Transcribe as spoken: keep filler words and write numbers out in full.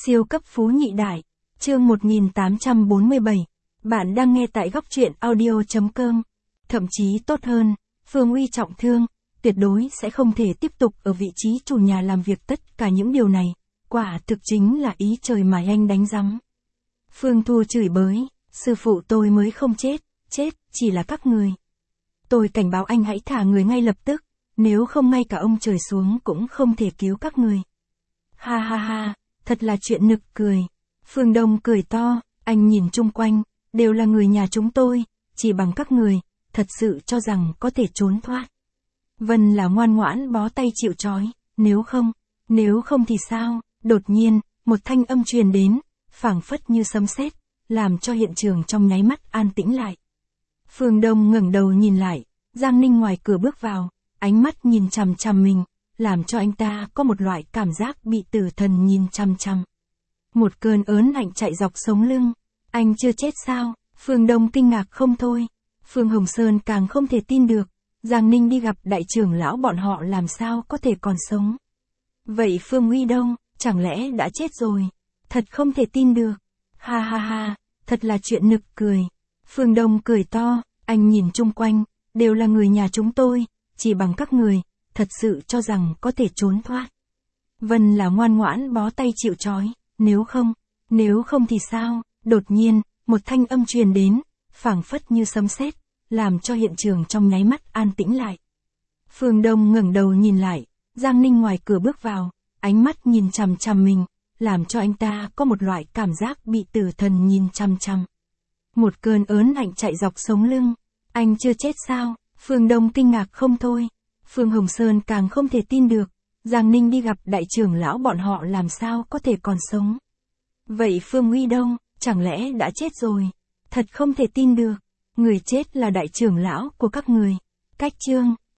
Siêu cấp phú nhị đại, chương một nghìn tám trăm bốn mươi bảy. Bạn đang nghe tại góc truyện audio chấm com. Thậm chí tốt hơn, Phương Uy trọng thương, tuyệt đối sẽ không thể tiếp tục ở vị trí chủ nhà làm việc tất cả những điều này. Quả thực chính là ý trời mà anh đánh rắm. Phương Thu chửi bới, sư phụ tôi mới không chết, chết, chỉ là các người. Tôi cảnh báo anh hãy thả người ngay lập tức, nếu không ngay cả ông trời xuống cũng không thể cứu các người. Ha ha ha, thật là chuyện nực cười. Phương Đông cười to, anh nhìn chung quanh, đều là người nhà chúng tôi, chỉ bằng các người, thật sự cho rằng có thể trốn thoát. Vân là ngoan ngoãn bó tay chịu trói, nếu không, nếu không thì sao? Đột nhiên, một thanh âm truyền đến, phảng phất như sấm sét, làm cho hiện trường trong nháy mắt an tĩnh lại. Phương Đông ngẩng đầu nhìn lại, Giang Ninh ngoài cửa bước vào, ánh mắt nhìn chằm chằm mình, làm cho anh ta có một loại cảm giác bị tử thần nhìn chằm chằm. Một cơn ớn lạnh chạy dọc sống lưng. Anh chưa chết sao? Phương Đông kinh ngạc không thôi. Phương Hồng Sơn càng không thể tin được. Giang Ninh đi gặp đại trưởng lão bọn họ làm sao có thể còn sống. Vậy Phương Uy đâu? Chẳng lẽ đã chết rồi? Thật không thể tin được. Ha ha ha, thật là chuyện nực cười. Phương Đông cười to, anh nhìn chung quanh, đều là người nhà chúng tôi, chỉ bằng các người, thật sự cho rằng có thể trốn thoát. Vân là ngoan ngoãn bó tay chịu trói, nếu không, nếu không thì sao? Đột nhiên, một thanh âm truyền đến, phảng phất như sấm sét, làm cho hiện trường trong nháy mắt an tĩnh lại. Phương Đông ngẩng đầu nhìn lại, Giang Ninh ngoài cửa bước vào, ánh mắt nhìn chằm chằm mình, làm cho anh ta có một loại cảm giác bị tử thần nhìn chằm chằm. Một cơn ớn lạnh chạy dọc sống lưng. Anh chưa chết sao? Phương Đông kinh ngạc không thôi. Phương Hồng Sơn càng không thể tin được. Giang Ninh đi gặp đại trưởng lão bọn họ làm sao có thể còn sống. Vậy Phương Uy đâu? Chẳng lẽ đã chết rồi? Thật không thể tin được. Người chết là đại trưởng lão của các người. Cách chương.